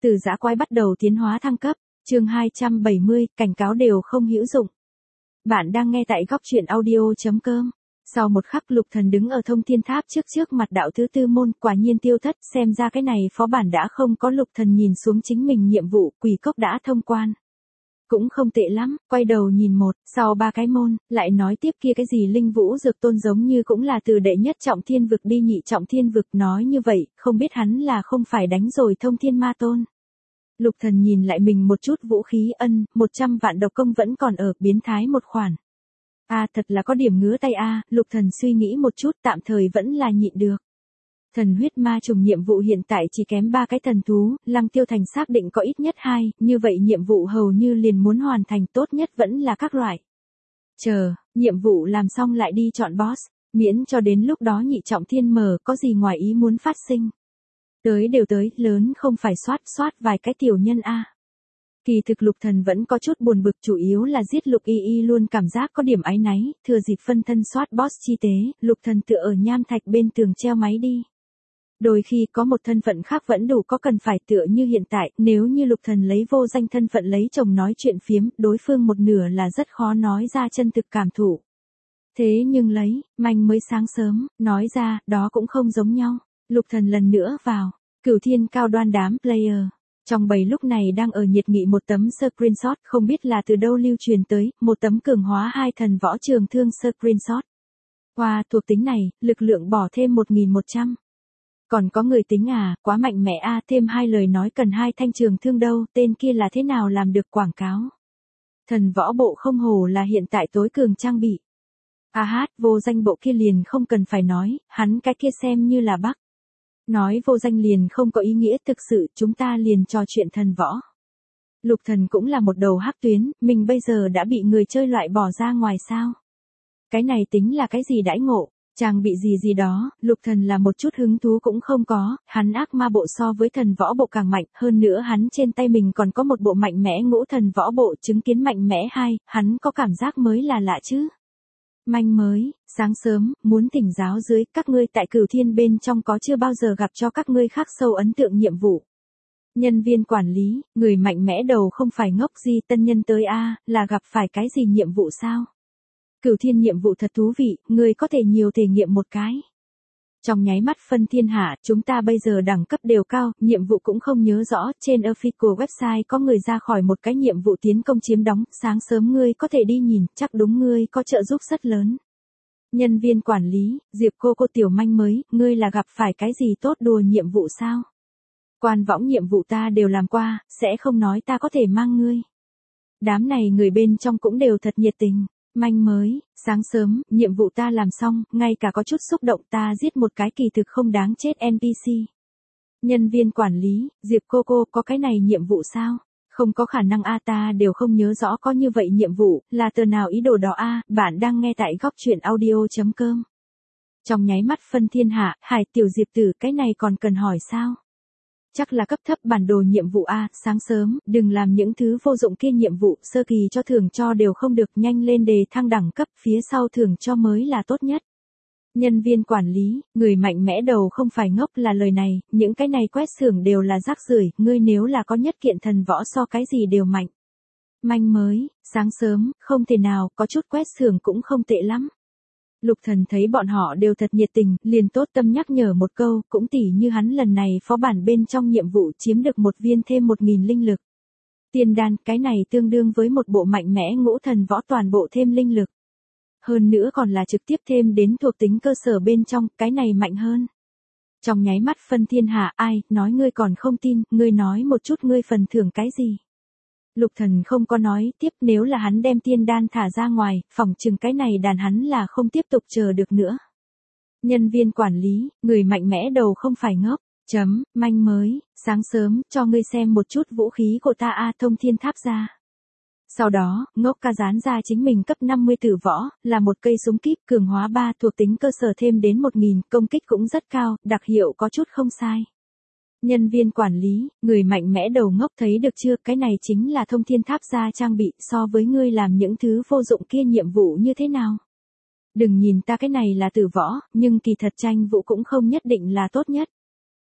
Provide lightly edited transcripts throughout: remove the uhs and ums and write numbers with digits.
Từ dã quái bắt đầu tiến hóa thăng cấp, chương 270, cảnh cáo đều không hữu dụng. Bạn đang nghe tại góc truyện audio.com. Sau một khắc Lục Thần đứng ở thông thiên tháp trước mặt đạo thứ tư môn, quả nhiên tiêu thất, xem ra cái này phó bản đã không có. Lục Thần nhìn xuống chính mình nhiệm vụ, quỷ cốc đã thông quan. Cũng không tệ lắm, quay đầu nhìn một, sau 3 cái môn, lại nói tiếp kia cái gì linh vũ dược tôn giống như cũng là từ đệ nhất trọng thiên vực đi nhị trọng thiên vực, nói như vậy, không biết hắn là không phải đánh rồi thông thiên ma tôn. Lục Thần nhìn lại mình một chút, vũ khí 100 vạn độc công vẫn còn ở, biến thái một khoản. Thật là có điểm ngứa tay Lục Thần suy nghĩ một chút, tạm thời vẫn là nhịn được. Thần huyết ma trùng nhiệm vụ hiện tại chỉ kém 3 cái thần thú, Lăng Tiêu Thành xác định có ít nhất 2, như vậy nhiệm vụ hầu như liền muốn hoàn thành, tốt nhất vẫn là các loại. Nhiệm vụ làm xong lại đi chọn boss, miễn cho đến lúc đó nhị trọng thiên mở có gì ngoài ý muốn phát sinh. Tới đều tới, lớn không phải soát vài cái tiểu nhân Kỳ thực Lục Thần vẫn có chút buồn bực, chủ yếu là giết Lục Y luôn cảm giác có điểm áy náy, thừa dịp phân thân soát boss chi tế, Lục Thần tựa ở nham thạch bên tường treo máy đi. Đôi khi có một thân phận khác vẫn đủ, có cần phải tựa như hiện tại, nếu như Lục Thần lấy vô danh thân phận lấy chồng nói chuyện phiếm, đối phương một nửa là rất khó nói ra chân thực cảm thụ. Thế nhưng lấy, manh mới sáng sớm, nói ra, đó cũng không giống nhau. Lục Thần lần nữa vào, Cửu Thiên cao đoan đám player. Trong bầy lúc này đang ở nhiệt nghị một tấm screenshot, không biết là từ đâu lưu truyền tới, một tấm cường hóa 2 thần võ trường thương screenshot. Qua thuộc tính này, lực lượng bỏ thêm 1100. Còn có người tính quá mạnh mẽ thêm 2 lời nói cần 2 thanh trường thương đâu, tên kia là thế nào làm được quảng cáo. Thần võ bộ không hổ là hiện tại tối cường trang bị. Vô danh bộ kia liền không cần phải nói, hắn cái kia xem như là bắc. Nói vô danh liền không có ý nghĩa, thực sự chúng ta liền trò chuyện thần võ. Lục Thần cũng là một đầu hắc tuyến, mình bây giờ đã bị người chơi loại bỏ ra ngoài sao. Cái này tính là cái gì đãi ngộ, trang bị gì đó, Lục Thần là một chút hứng thú cũng không có, hắn ác ma bộ so với thần võ bộ càng mạnh, hơn nữa hắn trên tay mình còn có một bộ mạnh mẽ ngũ thần võ bộ, chứng kiến mạnh mẽ 2, hắn có cảm giác mới là lạ chứ. Manh mới, sáng sớm, muốn tỉnh giáo dưới, các ngươi tại Cửu Thiên bên trong có chưa bao giờ gặp cho các ngươi khắc sâu ấn tượng nhiệm vụ. Nhân viên quản lý, người mạnh mẽ đầu không phải ngốc gì, tân nhân tới là gặp phải cái gì nhiệm vụ sao? Cửu Thiên nhiệm vụ thật thú vị, người có thể nhiều thể nghiệm một cái. Trong nháy mắt phân thiên hạ, chúng ta bây giờ đẳng cấp đều cao, nhiệm vụ cũng không nhớ rõ, trên official website có người ra khỏi một cái nhiệm vụ tiến công chiếm đóng, sáng sớm ngươi có thể đi nhìn, chắc đúng ngươi có trợ giúp rất lớn. Nhân viên quản lý, Diệp cô tiểu manh mới, ngươi là gặp phải cái gì tốt đùa nhiệm vụ sao? Quan võng nhiệm vụ ta đều làm qua, sẽ không nói ta có thể mang ngươi. Đám này người bên trong cũng đều thật nhiệt tình. Manh mới, sáng sớm, nhiệm vụ ta làm xong, ngay cả có chút xúc động, ta giết một cái kỳ thực không đáng chết NPC. Nhân viên quản lý, Diệp cô có cái này nhiệm vụ sao? Không có khả năng ta đều không nhớ rõ có như vậy nhiệm vụ, là tờ nào ý đồ đó bạn đang nghe tại góc truyện audio.com. Trong nháy mắt phân thiên hạ, Hải tiểu Diệp tử, cái này còn cần hỏi sao? Chắc là cấp thấp bản đồ nhiệm vụ sáng sớm, đừng làm những thứ vô dụng kia nhiệm vụ, sơ kỳ cho thưởng cho đều không được, nhanh lên đề thăng đẳng cấp, phía sau thưởng cho mới là tốt nhất. Nhân viên quản lý, người mạnh mẽ đầu không phải ngốc là lời này, những cái này quét xưởng đều là rác rưởi, ngươi nếu là có nhất kiện thần võ so cái gì đều mạnh. Manh mới, sáng sớm, không thể nào, có chút quét xưởng cũng không tệ lắm. Lục Thần thấy bọn họ đều thật nhiệt tình, liền tốt tâm nhắc nhở một câu, cũng tỉ như hắn lần này phó bản bên trong nhiệm vụ chiếm được 1 viên thêm 1000 linh lực. Tiên đan, cái này tương đương với một bộ mạnh mẽ ngũ thần võ toàn bộ thêm linh lực. Hơn nữa còn là trực tiếp thêm đến thuộc tính cơ sở bên trong, cái này mạnh hơn. Trong nháy mắt phân thiên hạ, nói ngươi còn không tin, ngươi nói một chút ngươi phần thưởng cái gì. Lục Thần không có nói tiếp, nếu là hắn đem tiên đan thả ra ngoài, phỏng chừng cái này đàn hắn là không tiếp tục chờ được nữa. Nhân viên quản lý, người mạnh mẽ đầu không phải ngốc. Manh mới, sáng sớm, cho ngươi xem một chút vũ khí của ta thông thiên tháp ra. Sau đó, ngốc ca dán ra chính mình cấp 50 tử võ, là một cây súng kíp cường hóa 3 thuộc tính cơ sở thêm đến 1000, công kích cũng rất cao, đặc hiệu có chút không sai. Nhân viên quản lý, người mạnh mẽ đầu ngốc thấy được chưa, cái này chính là thông thiên tháp ra trang bị, so với ngươi làm những thứ vô dụng kia nhiệm vụ như thế nào. Đừng nhìn ta cái này là tử võ, nhưng kỳ thật tranh vụ cũng không nhất định là tốt nhất.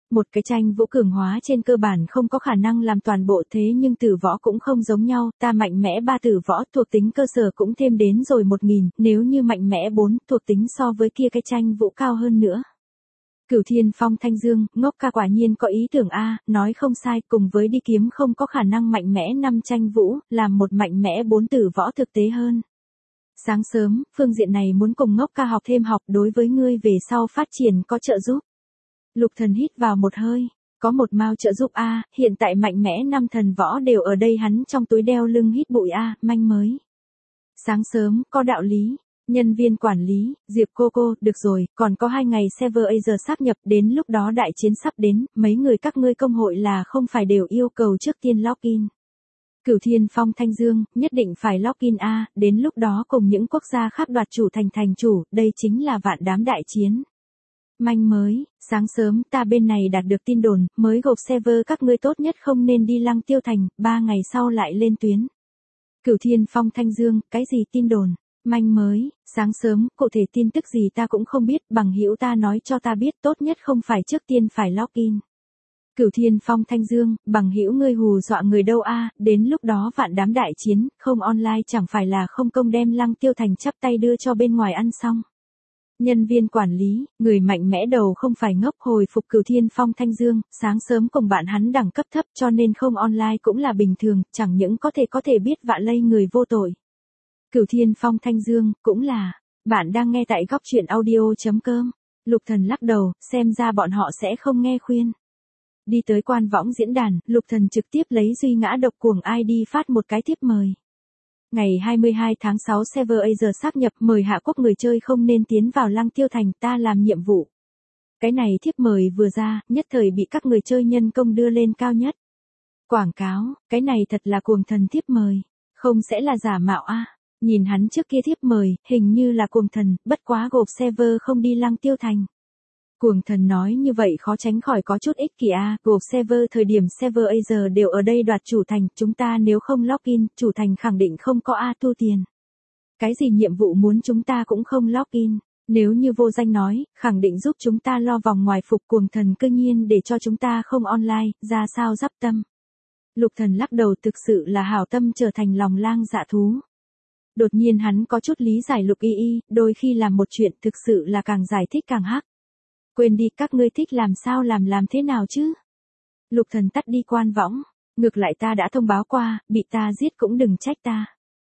Một cái tranh vũ cường hóa trên cơ bản không có khả năng làm toàn bộ thế nhưng tử võ cũng không giống nhau, ta mạnh mẽ 3 tử võ thuộc tính cơ sở cũng thêm đến rồi 1000, nếu như mạnh mẽ 4 thuộc tính so với kia cái tranh vũ cao hơn nữa. Cửu Thiên Phong Thanh Dương, ngốc ca quả nhiên có ý tưởng a, nói không sai, cùng với đi kiếm không có khả năng mạnh mẽ 5 tranh vũ, làm một mạnh mẽ 4 tử võ thực tế hơn. Sáng sớm, phương diện này muốn cùng ngốc ca học thêm học đối với ngươi về sau phát triển có trợ giúp. Lục Thần hít vào một hơi, có một mao trợ giúp a, hiện tại mạnh mẽ 5 thần võ đều ở đây hắn trong túi đeo lưng hít bụi a, manh mới. Sáng sớm, có đạo lý. Nhân viên quản lý, Diệp cô, được rồi, còn có 2 ngày server Asia sáp nhập, đến lúc đó đại chiến sắp đến, mấy người các ngươi công hội là không phải đều yêu cầu trước tiên login. Cửu Thiên Phong Thanh Dương, nhất định phải login a, đến lúc đó cùng những quốc gia khác đoạt chủ thành chủ, đây chính là vạn đám đại chiến. Manh mới, sáng sớm ta bên này đạt được tin đồn, mới gộp server các ngươi tốt nhất không nên đi Lăng Tiêu Thành, 3 ngày sau lại lên tuyến. Cửu Thiên Phong Thanh Dương, cái gì tin đồn? Manh mới, sáng sớm, cụ thể tin tức gì ta cũng không biết, bằng hữu ta nói cho ta biết tốt nhất không phải trước tiên phải login. Cửu Thiên Phong Thanh Dương, bằng hữu ngươi hù dọa người đâu a, đến lúc đó vạn đám đại chiến, không online chẳng phải là không công đem Lăng Tiêu Thành chắp tay đưa cho bên ngoài ăn xong. Nhân viên quản lý, người mạnh mẽ đầu không phải ngốc, hồi phục Cửu Thiên Phong Thanh Dương, sáng sớm cùng bạn hắn đẳng cấp thấp cho nên không online cũng là bình thường, chẳng những có thể biết vạ lây người vô tội. Cửu Thiên Phong Thanh Dương, cũng là, bạn đang nghe tại góc truyện audio.com. Lục Thần lắc đầu, xem ra bọn họ sẽ không nghe khuyên. Đi tới quan võng diễn đàn, Lục Thần trực tiếp lấy duy ngã độc cuồng ID phát một cái thiếp mời. Ngày 22 tháng 6 server Asia sáp nhập, mời hạ quốc người chơi không nên tiến vào Lăng Tiêu Thành, ta làm nhiệm vụ. Cái này thiếp mời vừa ra, nhất thời bị các người chơi nhân công đưa lên cao nhất. Quảng cáo, cái này thật là cuồng thần thiếp mời, không sẽ là giả mạo a. Nhìn hắn trước kia thiếp mời, hình như là cuồng thần, bất quá gộp server không đi Lăng Tiêu Thành. Cuồng thần nói như vậy khó tránh khỏi có chút ích kỷ a, gộp server thời điểm server Asia đều ở đây đoạt chủ thành, chúng ta nếu không login, chủ thành khẳng định không có a thu tiền. Cái gì nhiệm vụ muốn chúng ta cũng không login, nếu như vô danh nói, khẳng định giúp chúng ta lo vòng ngoài phục, cuồng thần cư nhiên để cho chúng ta không online, ra sao dắp tâm. Lục Thần lắc đầu, thực sự là hảo tâm trở thành lòng lang dạ thú. Đột nhiên hắn có chút lý giải Lục Y, đôi khi làm một chuyện thực sự là càng giải thích càng hắc. Quên đi, các ngươi thích làm sao làm thế nào chứ. Lục Thần tắt đi quan võng, ngược lại ta đã thông báo qua, bị ta giết cũng đừng trách ta.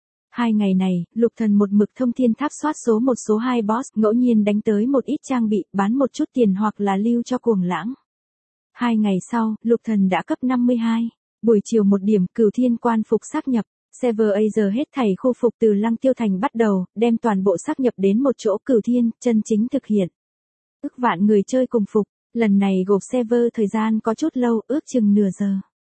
2 ngày này, Lục Thần một mực thông thiên tháp soát số 1 số 2 boss, ngẫu nhiên đánh tới một ít trang bị, bán một chút tiền hoặc là lưu cho cuồng lãng. 2 ngày sau, Lục Thần đã cấp 52. Buổi chiều 1 điểm, Cửu Thiên quan phục xác nhập. Server Asia hết thảy khu phục từ Lăng Tiêu Thành bắt đầu, đem toàn bộ xác nhập đến một chỗ Cửu Thiên, chân chính thực hiện. Ước vạn người chơi cùng phục, lần này gộp server thời gian có chút lâu, ước chừng nửa giờ.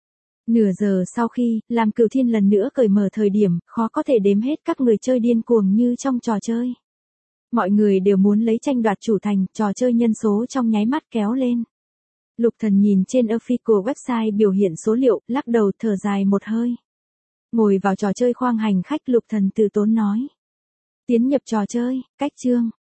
Nửa giờ sau khi, làm Cửu Thiên lần nữa cởi mở thời điểm, khó có thể đếm hết các người chơi điên cuồng như trong trò chơi. Mọi người đều muốn lấy tranh đoạt chủ thành, trò chơi nhân số trong nháy mắt kéo lên. Lục Thần nhìn trên official website biểu hiện số liệu, lắc đầu thở dài một hơi. Ngồi vào trò chơi khoang hành khách, Lục Thần từ tốn nói. Tiến nhập trò chơi, cách chương.